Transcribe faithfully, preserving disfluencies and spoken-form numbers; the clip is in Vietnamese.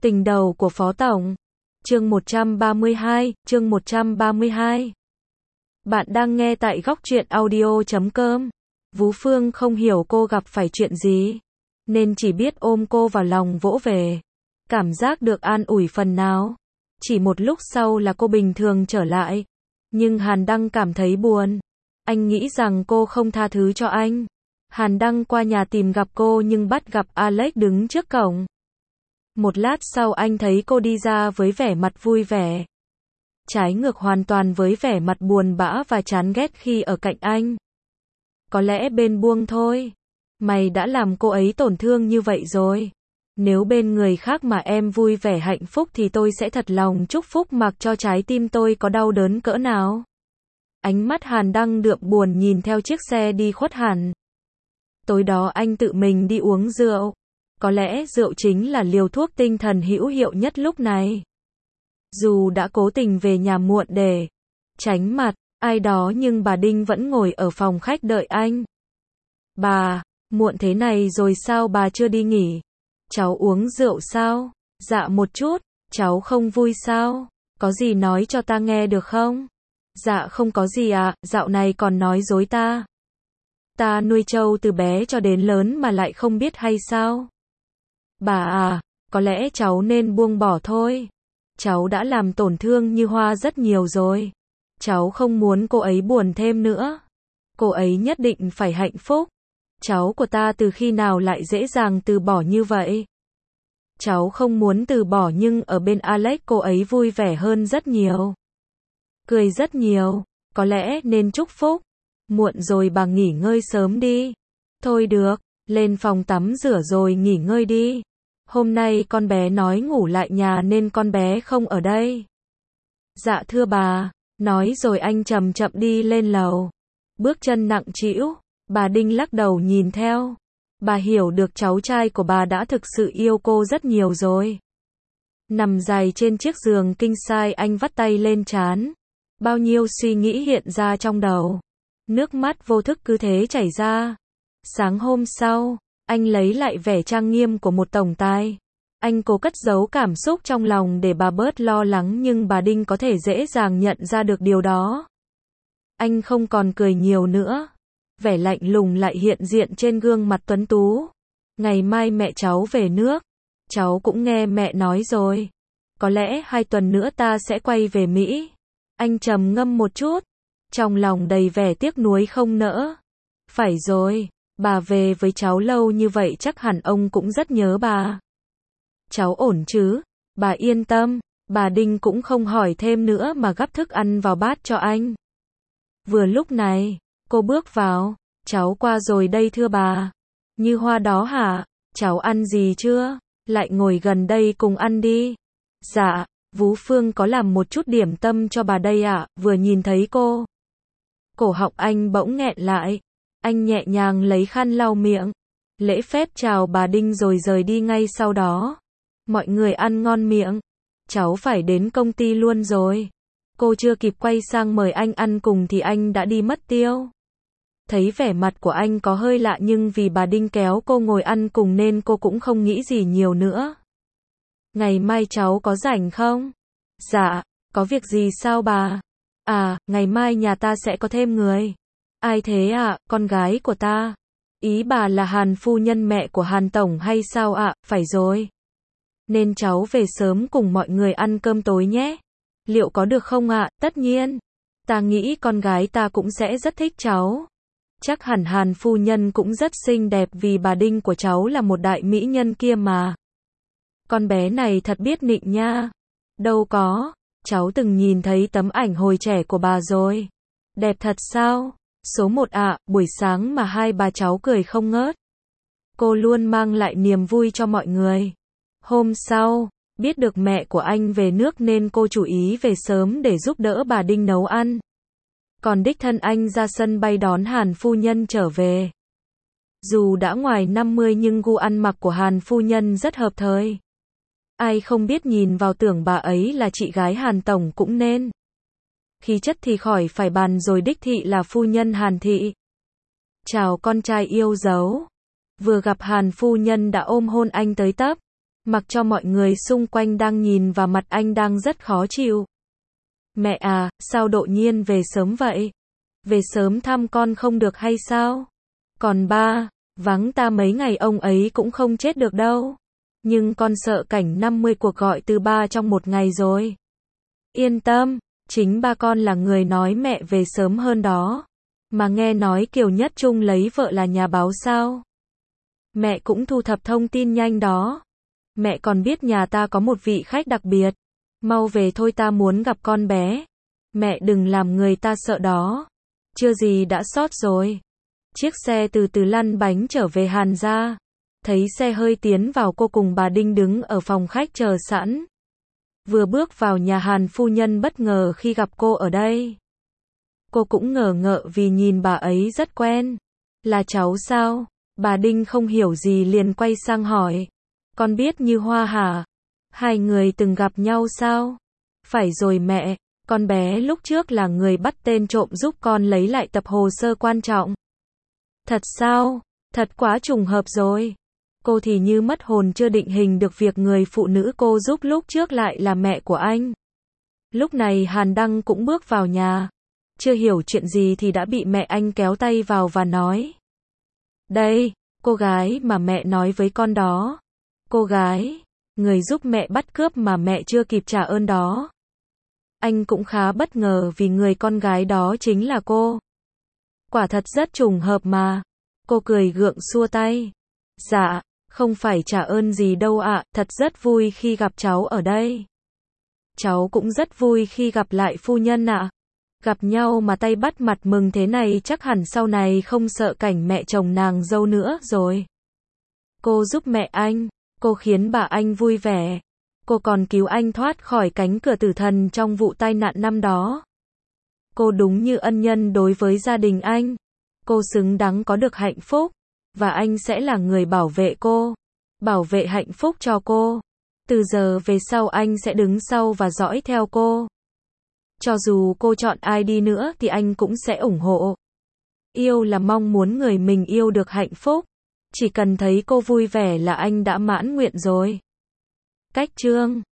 Tình đầu của Phó Tổng. Chương một trăm ba mươi hai, chương một trăm ba mươi hai. Bạn đang nghe tại góc truyện audio chấm com. Vú Phương không hiểu cô gặp phải chuyện gì, nên chỉ biết ôm cô vào lòng vỗ về. Cảm giác được an ủi phần nào. Chỉ một lúc sau là cô bình thường trở lại. Nhưng Hàn Đăng cảm thấy buồn. Anh nghĩ rằng cô không tha thứ cho anh. Hàn Đăng qua nhà tìm gặp cô nhưng bắt gặp Alex đứng trước cổng. Một lát sau anh thấy cô đi ra với vẻ mặt vui vẻ. Trái ngược hoàn toàn với vẻ mặt buồn bã và chán ghét khi ở cạnh anh. Có lẽ bên buông thôi. Mày đã làm cô ấy tổn thương như vậy rồi. Nếu bên người khác mà em vui vẻ hạnh phúc thì tôi sẽ thật lòng chúc phúc mặc cho trái tim tôi có đau đớn cỡ nào. Ánh mắt Hàn Đăng đượm buồn nhìn theo chiếc xe đi khuất hẳn. Tối đó anh tự mình đi uống rượu. Có lẽ rượu chính là liều thuốc tinh thần hữu hiệu nhất lúc này. Dù đã cố tình về nhà muộn để tránh mặt ai đó nhưng bà Đinh vẫn ngồi ở phòng khách đợi anh. Bà, muộn thế này rồi sao bà chưa đi nghỉ? Cháu uống rượu sao? Dạ một chút, cháu không vui sao? Có gì nói cho ta nghe được không? Dạ không có gì ạ, dạo này còn nói dối ta. Ta nuôi trâu từ bé cho đến lớn mà lại không biết hay sao? Bà à, có lẽ cháu nên buông bỏ thôi. Cháu đã làm tổn thương Như Hoa rất nhiều rồi. Cháu không muốn cô ấy buồn thêm nữa. Cô ấy nhất định phải hạnh phúc. Cháu của ta từ khi nào lại dễ dàng từ bỏ như vậy? Cháu không muốn từ bỏ nhưng ở bên Alex cô ấy vui vẻ hơn rất nhiều. Cười rất nhiều, có lẽ nên chúc phúc. Muộn rồi bà nghỉ ngơi sớm đi. Thôi được, lên phòng tắm rửa rồi nghỉ ngơi đi. Hôm nay con bé nói ngủ lại nhà nên con bé không ở đây. Dạ thưa bà, nói rồi anh chậm chậm đi lên lầu. Bước chân nặng trĩu, bà Đinh lắc đầu nhìn theo. Bà hiểu được cháu trai của bà đã thực sự yêu cô rất nhiều rồi. Nằm dài trên chiếc giường king size anh vắt tay lên trán. Bao nhiêu suy nghĩ hiện ra trong đầu. Nước mắt vô thức cứ thế chảy ra. Sáng hôm sau, anh lấy lại vẻ trang nghiêm của một tổng tài. Anh cố cất giấu cảm xúc trong lòng để bà bớt lo lắng nhưng bà Đinh có thể dễ dàng nhận ra được điều đó. Anh không còn cười nhiều nữa. Vẻ lạnh lùng lại hiện diện trên gương mặt tuấn tú. Ngày mai mẹ cháu về nước. Cháu cũng nghe mẹ nói rồi. Có lẽ hai tuần nữa ta sẽ quay về Mỹ. Anh trầm ngâm một chút. Trong lòng đầy vẻ tiếc nuối không nỡ. Phải rồi, bà về với cháu lâu như vậy chắc hẳn ông cũng rất nhớ bà. Cháu ổn chứ? Bà yên tâm. Bà Đinh cũng không hỏi thêm nữa mà gắp thức ăn vào bát cho anh. Vừa lúc này, cô bước vào. Cháu qua rồi đây thưa bà. Như Hoa đó hả? Cháu ăn gì chưa? Lại ngồi gần đây cùng ăn đi. Dạ, Vú Phương có làm một chút điểm tâm cho bà đây ạ. Vừa nhìn thấy cô, cổ họng anh bỗng nghẹn lại. Anh nhẹ nhàng lấy khăn lau miệng. Lễ phép chào bà Đinh rồi rời đi ngay sau đó. Mọi người ăn ngon miệng. Cháu phải đến công ty luôn rồi. Cô chưa kịp quay sang mời anh ăn cùng thì anh đã đi mất tiêu. Thấy vẻ mặt của anh có hơi lạ nhưng vì bà Đinh kéo cô ngồi ăn cùng nên cô cũng không nghĩ gì nhiều nữa. Ngày mai cháu có rảnh không? Dạ, có việc gì sao bà? À, ngày mai nhà ta sẽ có thêm người. Ai thế ạ? À? Con gái của ta. Ý bà là Hàn phu nhân mẹ của Hàn Tổng hay sao ạ? À? Phải rồi. Nên cháu về sớm cùng mọi người ăn cơm tối nhé. Liệu có được không ạ? À? Tất nhiên. Ta nghĩ con gái ta cũng sẽ rất thích cháu. Chắc hẳn Hàn phu nhân cũng rất xinh đẹp vì bà Đinh của cháu là một đại mỹ nhân kia mà. Con bé này thật biết nịnh nha. Đâu có, cháu từng nhìn thấy tấm ảnh hồi trẻ của bà rồi. Đẹp thật sao? Số một ạ, à, buổi sáng mà hai bà cháu cười không ngớt. Cô luôn mang lại niềm vui cho mọi người. Hôm sau, biết được mẹ của anh về nước nên cô chủ ý về sớm để giúp đỡ bà Đinh nấu ăn. Còn đích thân anh ra sân bay đón Hàn phu nhân trở về. Dù đã ngoài năm mươi nhưng gu ăn mặc của Hàn phu nhân rất hợp thời. Ai không biết nhìn vào tưởng bà ấy là chị gái Hàn Tổng cũng nên. Khí chất thì khỏi phải bàn rồi, đích thị là phu nhân Hàn thị. Chào con trai yêu dấu. Vừa gặp Hàn phu nhân đã ôm hôn anh tới tấp. mặc cho mọi người xung quanh đang nhìn và mặt anh đang rất khó chịu. Mẹ à, sao đột nhiên về sớm vậy? Về sớm thăm con không được hay sao? Còn ba, vắng ta mấy ngày ông ấy cũng không chết được đâu. Nhưng con sợ cảnh năm mươi cuộc gọi từ ba trong một ngày rồi. Yên tâm, chính ba con là người nói mẹ về sớm hơn đó. Mà nghe nói Kiều Nhất Trung lấy vợ là nhà báo sao? Mẹ cũng thu thập thông tin nhanh đó. Mẹ còn biết nhà ta có một vị khách đặc biệt. Mau về thôi, ta muốn gặp con bé. Mẹ đừng làm người ta sợ đó. Chưa gì đã sót rồi. Chiếc xe từ từ lăn bánh trở về Hàn gia. Thấy xe hơi tiến vào, cô cùng bà Đinh đứng ở phòng khách chờ sẵn. Vừa bước vào nhà, Hàn phu nhân bất ngờ khi gặp cô ở đây. Cô cũng ngờ ngợ vì nhìn bà ấy rất quen. Là cháu sao? Bà Đinh không hiểu gì liền quay sang hỏi. Con biết Như Hoa hả? Hai người từng gặp nhau sao? Phải rồi mẹ, con bé lúc trước là người bắt tên trộm giúp con lấy lại tập hồ sơ quan trọng. Thật sao? Thật quá trùng hợp rồi. Cô thì như mất hồn, chưa định hình được việc người phụ nữ cô giúp lúc trước lại là mẹ của anh. Lúc này Hàn Đăng cũng bước vào nhà. Chưa hiểu chuyện gì thì đã bị mẹ anh kéo tay vào và nói. Đây, cô gái mà mẹ nói với con đó. Cô gái, người giúp mẹ bắt cướp mà mẹ chưa kịp trả ơn đó. Anh cũng khá bất ngờ vì người con gái đó chính là cô. Quả thật rất trùng hợp mà. Cô cười gượng xua tay. Dạ, không phải trả ơn gì đâu ạ, thật rất vui khi gặp cháu ở đây. Cháu cũng rất vui khi gặp lại phu nhân ạ. Gặp nhau mà tay bắt mặt mừng thế này chắc hẳn sau này không sợ cảnh mẹ chồng nàng dâu nữa rồi. Cô giúp mẹ anh, cô khiến bà anh vui vẻ. Cô còn cứu anh thoát khỏi cánh cửa tử thần trong vụ tai nạn năm đó. Cô đúng như ân nhân đối với gia đình anh. Cô xứng đáng có được hạnh phúc. Và anh sẽ là người bảo vệ cô. Bảo vệ hạnh phúc cho cô. Từ giờ về sau anh sẽ đứng sau và dõi theo cô. Cho dù cô chọn ai đi nữa thì anh cũng sẽ ủng hộ. Yêu là mong muốn người mình yêu được hạnh phúc. Chỉ cần thấy cô vui vẻ là anh đã mãn nguyện rồi. Cách chương